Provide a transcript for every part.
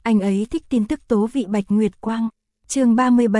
Anh ấy thích tin tức tố vị Bạch Nguyệt Quang. Chương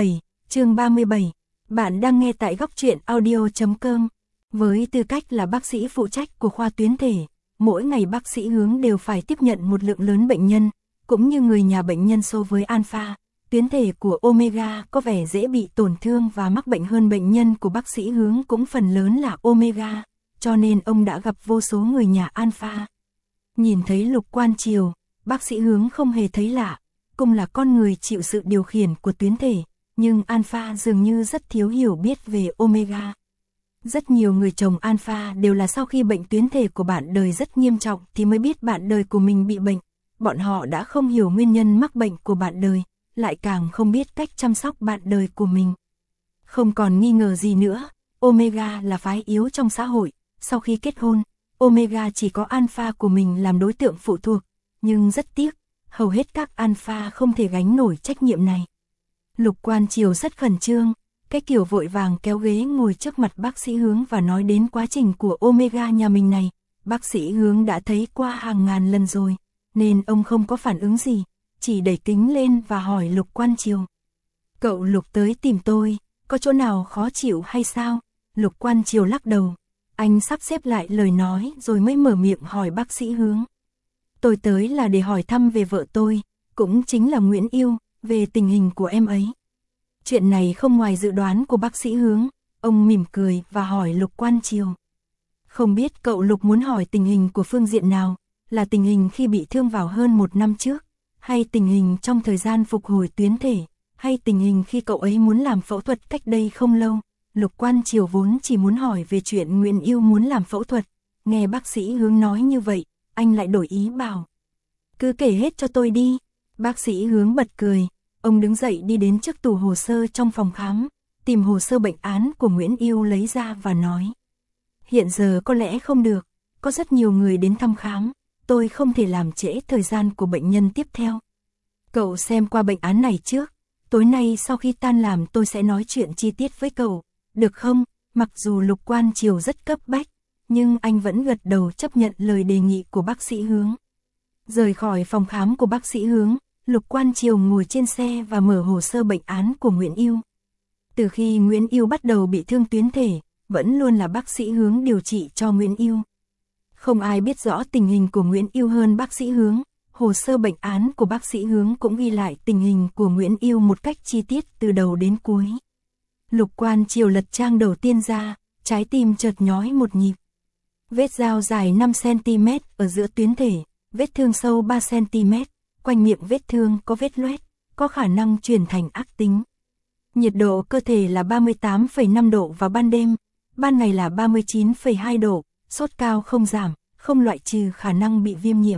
37. Bạn đang nghe tại góc truyện audio.com. Với tư cách là bác sĩ phụ trách của khoa tuyến thể, mỗi ngày bác sĩ Hướng đều phải tiếp nhận một lượng lớn bệnh nhân, cũng như người nhà bệnh nhân so với alpha. Tuyến thể của Omega có vẻ dễ bị tổn thương và mắc bệnh hơn bệnh nhân của bác sĩ Hướng cũng phần lớn là Omega, cho nên ông đã gặp vô số người nhà alpha. Nhìn thấy Lục Quan Triều, bác sĩ Hướng không hề thấy lạ, cùng là con người chịu sự điều khiển của tuyến thể, nhưng alpha dường như rất thiếu hiểu biết về Omega. Rất nhiều người chồng alpha đều là sau khi bệnh tuyến thể của bạn đời rất nghiêm trọng thì mới biết bạn đời của mình bị bệnh. Bọn họ đã không hiểu nguyên nhân mắc bệnh của bạn đời, lại càng không biết cách chăm sóc bạn đời của mình. Không còn nghi ngờ gì nữa, Omega là phái yếu trong xã hội. Sau khi kết hôn, Omega chỉ có alpha của mình làm đối tượng phụ thuộc, nhưng rất tiếc, hầu hết các alpha không thể gánh nổi trách nhiệm này. Lục Quan Triều rất khẩn trương, cái kiểu vội vàng kéo ghế ngồi trước mặt bác sĩ Hướng và nói đến quá trình của Omega nhà mình này. Bác sĩ Hướng đã thấy qua hàng ngàn lần rồi, nên ông không có phản ứng gì, chỉ đẩy kính lên và hỏi Lục Quan Triều. Cậu Lục tới tìm tôi, có chỗ nào khó chịu hay sao? Lục Quan Triều lắc đầu, anh sắp xếp lại lời nói rồi mới mở miệng hỏi bác sĩ Hướng. Tôi tới là để hỏi thăm về vợ tôi, cũng chính là Nguyễn Yêu, về tình hình của em ấy. Chuyện này không ngoài dự đoán của bác sĩ Hướng, ông mỉm cười và hỏi Lục Quan Triều. Không biết cậu Lục muốn hỏi tình hình của phương diện nào, là tình hình khi bị thương vào hơn 1 năm trước, hay tình hình trong thời gian phục hồi tuyến thể, hay tình hình khi cậu ấy muốn làm phẫu thuật cách đây không lâu. Lục Quan Triều vốn chỉ muốn hỏi về chuyện Nguyễn Yêu muốn làm phẫu thuật, nghe bác sĩ Hướng nói như vậy, anh lại đổi ý bảo. Cứ kể hết cho tôi đi. Bác sĩ Hướng bật cười, ông đứng dậy đi đến trước tủ hồ sơ trong phòng khám, tìm hồ sơ bệnh án của Nguyễn Yêu lấy ra và nói. Hiện giờ có lẽ không được, có rất nhiều người đến thăm khám, tôi không thể làm trễ thời gian của bệnh nhân tiếp theo. Cậu xem qua bệnh án này trước, tối nay sau khi tan làm tôi sẽ nói chuyện chi tiết với cậu, được không? Mặc dù Lục Quan Triều rất cấp bách, nhưng anh vẫn gật đầu chấp nhận lời đề nghị của bác sĩ Hướng. Rời khỏi phòng khám của bác sĩ Hướng, Lục Quan Triều ngồi trên xe và mở hồ sơ bệnh án của Nguyễn Yêu. Từ khi Nguyễn Yêu bắt đầu bị thương tuyến thể, vẫn luôn là bác sĩ Hướng điều trị cho Nguyễn Yêu. Không ai biết rõ tình hình của Nguyễn Yêu hơn bác sĩ Hướng, hồ sơ bệnh án của bác sĩ Hướng cũng ghi lại tình hình của Nguyễn Yêu một cách chi tiết từ đầu đến cuối. Lục Quan Triều lật trang đầu tiên ra, trái tim chợt nhói một nhịp. Vết dao dài 5 cm ở giữa tuyến thể, vết thương sâu 3 cm, quanh miệng vết thương có vết loét, có khả năng chuyển thành ác tính. Nhiệt độ cơ thể là 38,5 độ vào ban đêm, ban ngày là 39,2 độ, sốt cao không giảm, không loại trừ khả năng bị viêm nhiễm.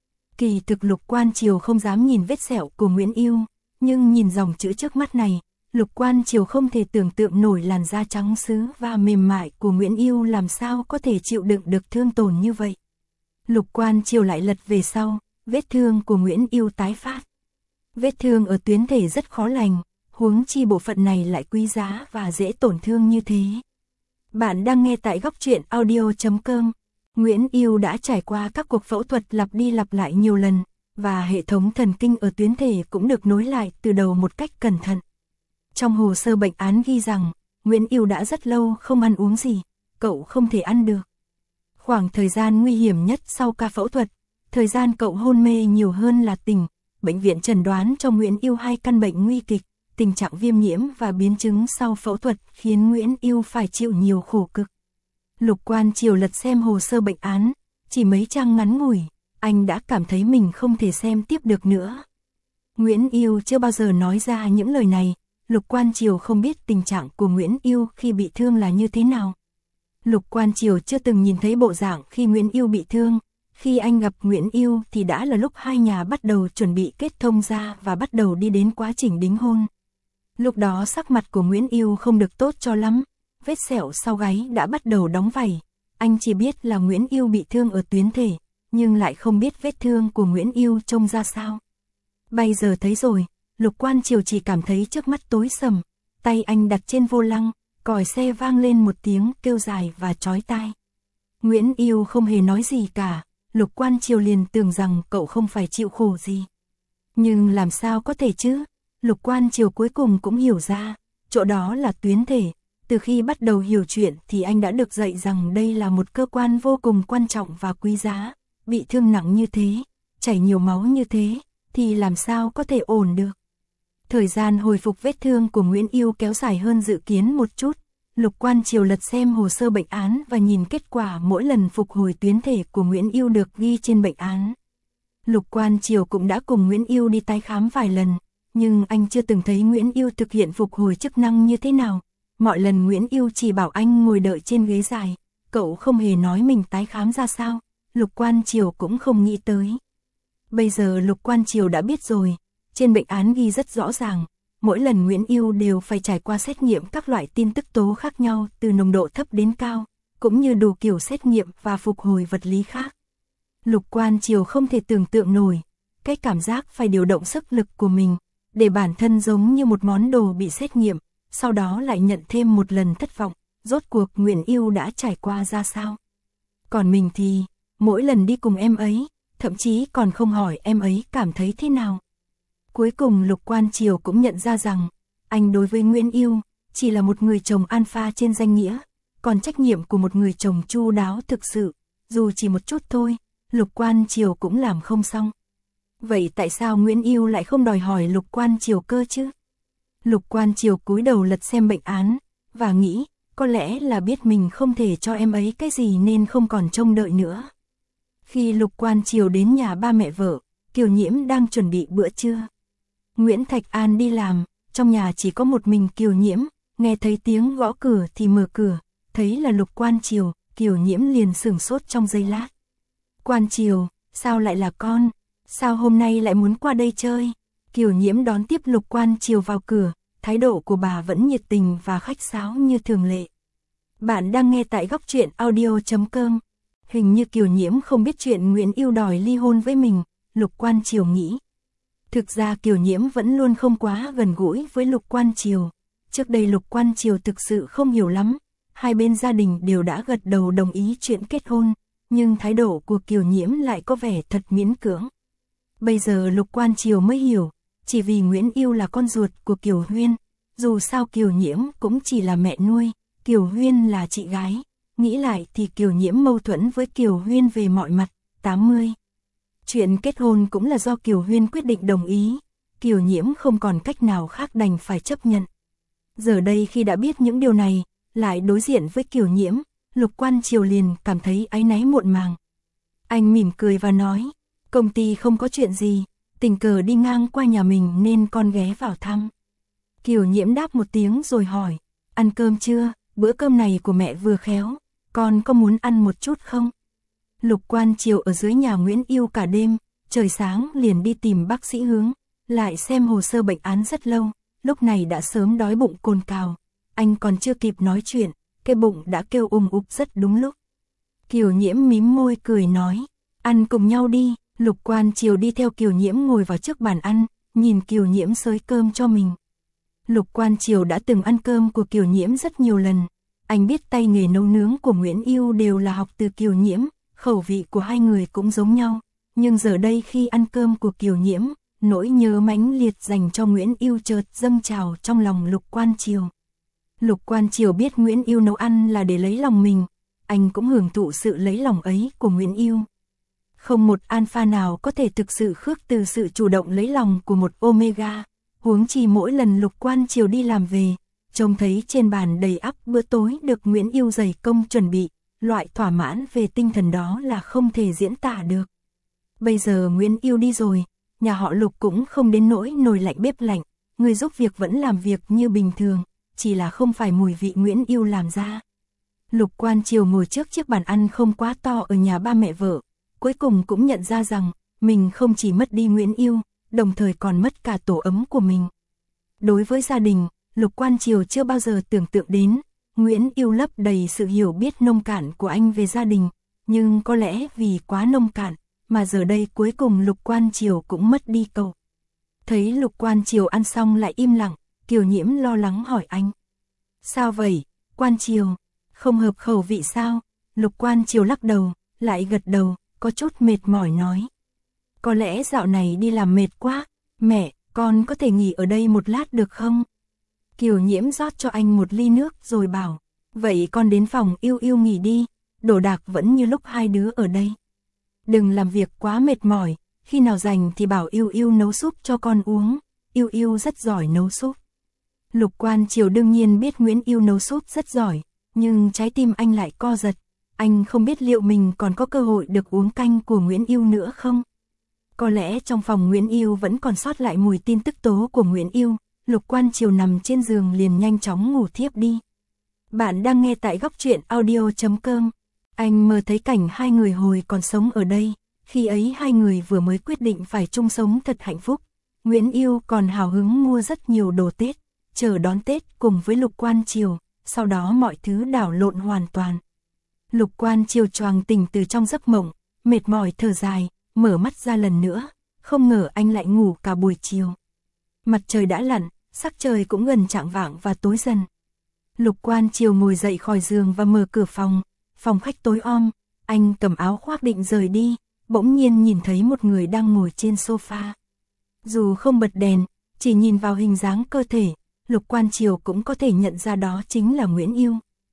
Kỳ thực Lục Quan Triều không dám nhìn vết sẹo của Nguyễn Yêu, nhưng nhìn dòng chữ trước mắt này, Lục Quan Triều không thể tưởng tượng nổi làn da trắng sứ và mềm mại của Nguyễn Yêu làm sao có thể chịu đựng được thương tổn như vậy. Lục Quan Triều lại lật về sau, vết thương của Nguyễn Yêu tái phát. Vết thương ở tuyến thể rất khó lành, huống chi bộ phận này lại quý giá và dễ tổn thương như thế. Bạn đang nghe tại góc truyện audio.com. Nguyễn Yêu đã trải qua các cuộc phẫu thuật lặp đi lặp lại nhiều lần, và hệ thống thần kinh ở tuyến thể cũng được nối lại từ đầu một cách cẩn thận. Trong hồ sơ bệnh án ghi rằng, Nguyễn Yêu đã rất lâu không ăn uống gì, cậu không thể ăn được. Khoảng thời gian nguy hiểm nhất sau ca phẫu thuật, thời gian cậu hôn mê nhiều hơn là tỉnh. Bệnh viện chẩn đoán cho Nguyễn Yêu 2 căn bệnh nguy kịch, tình trạng viêm nhiễm và biến chứng sau phẫu thuật khiến Nguyễn Yêu phải chịu nhiều khổ cực. Lục Quan Triều lật xem hồ sơ bệnh án, chỉ mấy trang ngắn ngủi, anh đã cảm thấy mình không thể xem tiếp được nữa. Nguyễn Yêu chưa bao giờ nói ra những lời này, Lục Quan Triều không biết tình trạng của Nguyễn Yêu khi bị thương là như thế nào. Lục Quan Triều chưa từng nhìn thấy bộ dạng khi Nguyễn Yêu bị thương, khi anh gặp Nguyễn Yêu thì đã là lúc hai nhà bắt đầu chuẩn bị kết thông gia và bắt đầu đi đến quá trình đính hôn. Lúc đó sắc mặt của Nguyễn Yêu không được tốt cho lắm, vết sẹo sau gáy đã bắt đầu đóng vảy. Anh chỉ biết là Nguyễn Yêu bị thương ở tuyến thể, nhưng lại không biết vết thương của Nguyễn Yêu trông ra sao. Bây giờ thấy rồi, Lục Quan Triều chỉ cảm thấy trước mắt tối sầm, tay anh đặt trên vô lăng, còi xe vang lên một tiếng kêu dài và chói tai. Nguyễn Yêu không hề nói gì cả, Lục Quan Triều liền tưởng rằng cậu không phải chịu khổ gì. Nhưng làm sao có thể chứ? Lục Quan Triều cuối cùng cũng hiểu ra, chỗ đó là tuyến thể. Từ khi bắt đầu hiểu chuyện thì anh đã được dạy rằng đây là một cơ quan vô cùng quan trọng và quý giá. Bị thương nặng như thế, chảy nhiều máu như thế, thì làm sao có thể ổn được. Thời gian hồi phục vết thương của Nguyễn Yêu kéo dài hơn dự kiến một chút. Lục Quan Triều lật xem hồ sơ bệnh án và nhìn kết quả mỗi lần phục hồi tuyến thể của Nguyễn Yêu được ghi trên bệnh án. Lục Quan Triều cũng đã cùng Nguyễn Yêu đi tái khám vài lần, nhưng anh chưa từng thấy Nguyễn Yêu thực hiện phục hồi chức năng như thế nào. Mọi lần Nguyễn Yêu chỉ bảo anh ngồi đợi trên ghế dài, cậu không hề nói mình tái khám ra sao, Lục Quan Triều cũng không nghĩ tới. Bây giờ Lục Quan Triều đã biết rồi, trên bệnh án ghi rất rõ ràng, mỗi lần Nguyễn Yêu đều phải trải qua xét nghiệm các loại tin tức tố khác nhau từ nồng độ thấp đến cao, cũng như đủ kiểu xét nghiệm và phục hồi vật lý khác. Lục Quan Triều không thể tưởng tượng nổi, cái cảm giác phải điều động sức lực của mình, để bản thân giống như một món đồ bị xét nghiệm, sau đó lại nhận thêm một lần thất vọng, rốt cuộc Nguyễn Yêu đã trải qua ra sao. Còn mình thì, mỗi lần đi cùng em ấy, thậm chí còn không hỏi em ấy cảm thấy thế nào. Cuối cùng Lục Quan Triều cũng nhận ra rằng, anh đối với Nguyễn Yêu, chỉ là một người chồng alpha trên danh nghĩa, còn trách nhiệm của một người chồng chu đáo thực sự, dù chỉ một chút thôi, Lục Quan Triều cũng làm không xong. Vậy tại sao Nguyễn Yêu lại không đòi hỏi Lục Quan Triều cơ chứ? Lục Quan Triều cúi đầu lật xem bệnh án, và nghĩ, có lẽ là biết mình không thể cho em ấy cái gì nên không còn trông đợi nữa. Khi Lục Quan Triều đến nhà ba mẹ vợ, Kiều Nhiễm đang chuẩn bị bữa trưa. Nguyễn Thạch An đi làm, trong nhà chỉ có một mình Kiều Nhiễm, nghe thấy tiếng gõ cửa thì mở cửa, thấy là Lục Quan Triều, Kiều Nhiễm liền sửng sốt trong giây lát. Quan Triều, sao lại là con? Sao hôm nay lại muốn qua đây chơi? Kiều Nhiễm đón tiếp Lục Quan Triều vào cửa, thái độ của bà vẫn nhiệt tình và khách sáo như thường lệ. Bạn đang nghe tại góc truyện audio.com. Hình như Kiều Nhiễm không biết chuyện Nguyễn Yêu đòi ly hôn với mình, Lục Quan Triều nghĩ. Thực ra Kiều Nhiễm vẫn luôn không quá gần gũi với Lục Quan Triều. Trước đây Lục Quan Triều thực sự không hiểu lắm, hai bên gia đình đều đã gật đầu đồng ý chuyện kết hôn, nhưng thái độ của Kiều Nhiễm lại có vẻ thật miễn cưỡng. Bây giờ Lục Quan Triều mới hiểu, chỉ vì Nguyễn Yêu là con ruột của Kiều Huyên, dù sao Kiều Nhiễm cũng chỉ là mẹ nuôi, Kiều Huyên là chị gái. Nghĩ lại thì Kiều Nhiễm mâu thuẫn với Kiều Huyên về mọi mặt. 80. Chuyện kết hôn cũng là do Kiều Huyên quyết định đồng ý, Kiều Nhiễm không còn cách nào khác đành phải chấp nhận. Giờ đây khi đã biết những điều này, lại đối diện với Kiều Nhiễm, Lục Quan Triều liền cảm thấy áy náy muộn màng. Anh mỉm cười và nói, công ty không có chuyện gì, tình cờ đi ngang qua nhà mình nên con ghé vào thăm. Kiều Nhiễm đáp một tiếng rồi hỏi, ăn cơm chưa, bữa cơm này của mẹ vừa khéo, con có muốn ăn một chút không? Lục Quan Triều ở dưới nhà Nguyễn Yêu cả đêm, trời sáng liền đi tìm bác sĩ Hướng, lại xem hồ sơ bệnh án rất lâu, lúc này đã sớm đói bụng cồn cào, anh còn chưa kịp nói chuyện, cái bụng đã kêu ục rất đúng lúc. Kiều Nhiễm mím môi cười nói, ăn cùng nhau đi. Lục Quan Triều đi theo Kiều Nhiễm ngồi vào trước bàn ăn, nhìn Kiều Nhiễm xới cơm cho mình. Lục Quan Triều đã từng ăn cơm của Kiều Nhiễm rất nhiều lần, anh biết tay nghề nấu nướng của Nguyễn Yêu đều là học từ Kiều Nhiễm, khẩu vị của hai người cũng giống nhau, nhưng giờ đây khi ăn cơm của Kiều Nhiễm, nỗi nhớ mãnh liệt dành cho Nguyễn Yêu chợt dâng trào trong lòng Lục Quan Triều. Lục Quan Triều biết Nguyễn Yêu nấu ăn là để lấy lòng mình, anh cũng hưởng thụ sự lấy lòng ấy của Nguyễn Yêu. Không một alpha nào có thể thực sự khước từ sự chủ động lấy lòng của một omega, huống chi mỗi lần Lục Quan Triều đi làm về, trông thấy trên bàn đầy ắp bữa tối được Nguyễn Yêu dày công chuẩn bị, loại thỏa mãn về tinh thần đó là không thể diễn tả được. Bây giờ Nguyễn Yêu đi rồi, nhà họ Lục cũng không đến nỗi nồi lạnh bếp lạnh, người giúp việc vẫn làm việc như bình thường, chỉ là không phải mùi vị Nguyễn Yêu làm ra. Lục Quan Triều ngồi trước chiếc bàn ăn không quá to ở nhà ba mẹ vợ, cuối cùng cũng nhận ra rằng, mình không chỉ mất đi Nguyễn Yêu, đồng thời còn mất cả tổ ấm của mình. Đối với gia đình, Lục Quan Triều chưa bao giờ tưởng tượng đến, Nguyễn Yêu lấp đầy sự hiểu biết nông cạn của anh về gia đình, nhưng có lẽ vì quá nông cạn, mà giờ đây cuối cùng Lục Quan Triều cũng mất đi cậu. Thấy Lục Quan Triều ăn xong lại im lặng, Kiều Nhiễm lo lắng hỏi anh. Sao vậy, Quan Triều, không hợp khẩu vị sao? Lục Quan Triều lắc đầu, lại gật đầu, có chút mệt mỏi nói. Có lẽ dạo này đi làm mệt quá, Mẹ, con có thể nghỉ ở đây một lát được không? Kiều Nhiễm rót cho anh một ly nước rồi bảo, vậy con đến phòng Yêu Yêu nghỉ đi, đồ đạc vẫn như lúc hai đứa ở đây. Đừng làm việc quá mệt mỏi, khi nào rảnh thì bảo Yêu Yêu nấu súp cho con uống, Yêu Yêu rất giỏi nấu súp. Lục Quan Triều đương nhiên biết Nguyễn Yêu nấu súp rất giỏi, nhưng trái tim anh lại co giật, anh không biết liệu mình còn có cơ hội được uống canh của Nguyễn Yêu nữa không? Có lẽ trong phòng Nguyễn Yêu vẫn còn sót lại mùi tin tức tố của Nguyễn Yêu, Lục Quan Triều nằm trên giường liền nhanh chóng ngủ thiếp đi. Bạn đang nghe tại góc truyện audio.com. Anh mơ thấy cảnh hai người hồi còn sống ở đây, khi ấy hai người vừa mới quyết định phải chung sống thật hạnh phúc. Nguyễn Yêu còn hào hứng mua rất nhiều đồ Tết, chờ đón Tết cùng với Lục Quan Triều, sau đó mọi thứ đảo lộn hoàn toàn. Lục Quan Triều choàng tỉnh từ trong giấc mộng, mệt mỏi thở dài, mở mắt ra lần nữa, không ngờ anh lại ngủ cả buổi chiều. Mặt trời đã lặn, sắc trời cũng gần chạng vạng và tối dần. Lục Quan Triều ngồi dậy khỏi giường và mở cửa phòng, phòng khách tối om, anh cầm áo khoác định rời đi, bỗng nhiên nhìn thấy một người đang ngồi trên sofa. Dù không bật đèn, chỉ nhìn vào hình dáng cơ thể, Lục Quan Triều cũng có thể nhận ra đó chính là Nguyễn Yêu.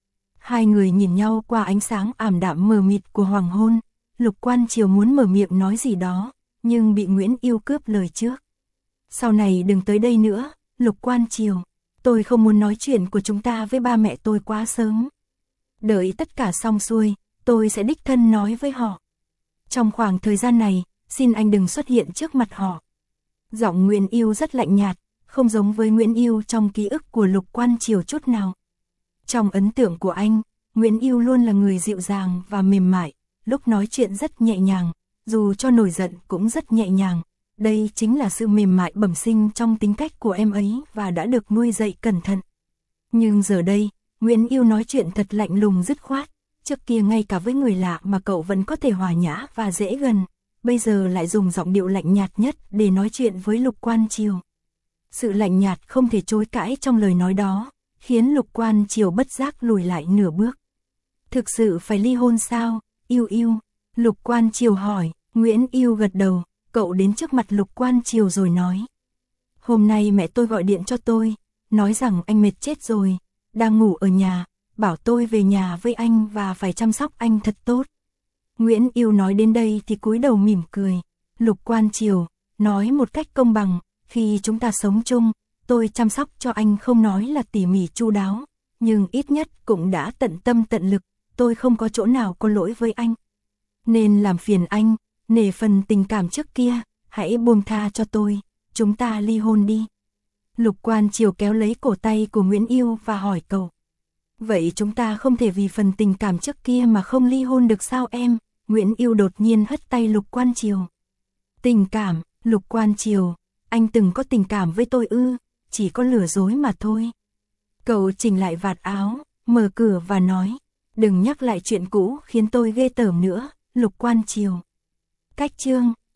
Hai người nhìn nhau qua ánh sáng ảm đạm mờ mịt của hoàng hôn, Lục Quan Triều muốn mở miệng nói gì đó, nhưng bị Nguyễn Yêu cướp lời trước. Sau này đừng tới đây nữa, Lục Quan Triều, tôi không muốn nói chuyện của chúng ta với ba mẹ tôi quá sớm. Đợi tất cả xong xuôi, tôi sẽ đích thân nói với họ. Trong khoảng thời gian này, xin anh đừng xuất hiện trước mặt họ. Giọng Nguyễn Yêu rất lạnh nhạt, không giống với Nguyễn Yêu trong ký ức của Lục Quan Triều chút nào. Trong ấn tượng của anh, Nguyễn Yêu luôn là người dịu dàng và mềm mại, lúc nói chuyện rất nhẹ nhàng, dù cho nổi giận cũng rất nhẹ nhàng. Đây chính là sự mềm mại bẩm sinh trong tính cách của em ấy và đã được nuôi dạy cẩn thận. Nhưng giờ đây, Nguyễn Yêu nói chuyện thật lạnh lùng dứt khoát, trước kia ngay cả với người lạ mà cậu vẫn có thể hòa nhã và dễ gần, bây giờ lại dùng giọng điệu lạnh nhạt nhất để nói chuyện với Lục Quan Triều. Sự lạnh nhạt không thể chối cãi trong lời nói đó, khiến Lục Quan Triều bất giác lùi lại nửa bước. Thực sự phải ly hôn sao, Yêu Yêu? Lục Quan Triều hỏi. Nguyễn Yêu gật đầu, cậu đến trước mặt Lục Quan Triều rồi nói. Hôm nay mẹ tôi gọi điện cho tôi, nói rằng anh mệt chết rồi, đang ngủ ở nhà, bảo tôi về nhà với anh và phải chăm sóc anh thật tốt. Nguyễn Yêu nói đến đây thì cúi đầu mỉm cười. Lục Quan Triều nói một cách công bằng, khi chúng ta sống chung, tôi chăm sóc cho anh không nói là tỉ mỉ chu đáo, nhưng ít nhất cũng đã tận tâm tận lực, tôi không có chỗ nào có lỗi với anh. Nên làm phiền anh, nể phần tình cảm trước kia, hãy buông tha cho tôi, chúng ta ly hôn đi. Lục Quan Triều kéo lấy cổ tay của Nguyễn Yêu và hỏi cậu. Vậy chúng ta không thể vì phần tình cảm trước kia mà không ly hôn được sao em? Nguyễn Yêu đột nhiên hất tay Lục Quan Triều. Tình cảm, Lục Quan Triều, anh từng có tình cảm với tôi ư? Chỉ có lừa dối mà thôi. Cậu chỉnh lại vạt áo, mở cửa và nói. Đừng nhắc lại chuyện cũ khiến tôi ghê tởm nữa, Lục Quan Triều. Cách chương